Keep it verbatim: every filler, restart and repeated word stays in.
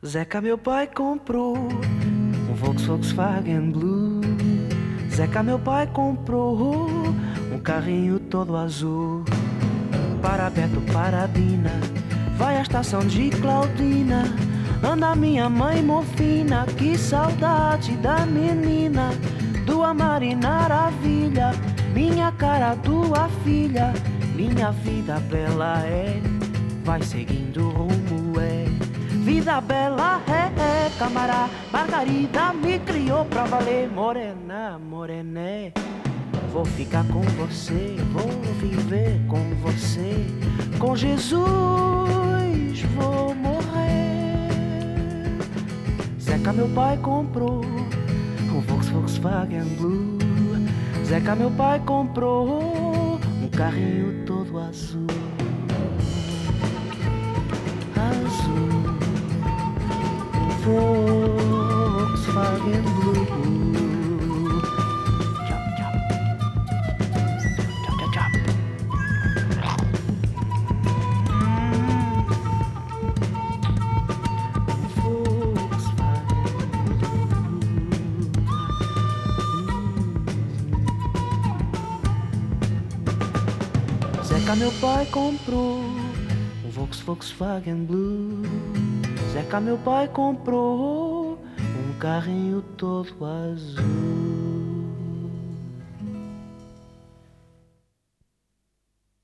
Zeca, meu pai comprou um Volkswagen Blue. Zeca, meu pai comprou um carrinho todo azul. Para Beto, para Dina, vai à estação de Claudina. Anda minha mãe morfina, que saudade da menina. Do amar e maravilha, minha cara, tua filha. Minha vida bela é, vai seguindo rumo é. Vida bela é, é, camará. Margarida me criou pra valer. Morena, morené, vou ficar com você, vou viver com você. Com Jesus vou morrer. Zeca, meu pai comprou um Volkswagen Blue. Zeca, meu pai comprou um carrinho todo azul. Azul, Volkswagen Blue. Tchau, tchau. Tchau, tchau, tchau. Zeca, meu pai comprou um Volkswagen Blue. Zeca, meu pai comprou um carrinho todo azul.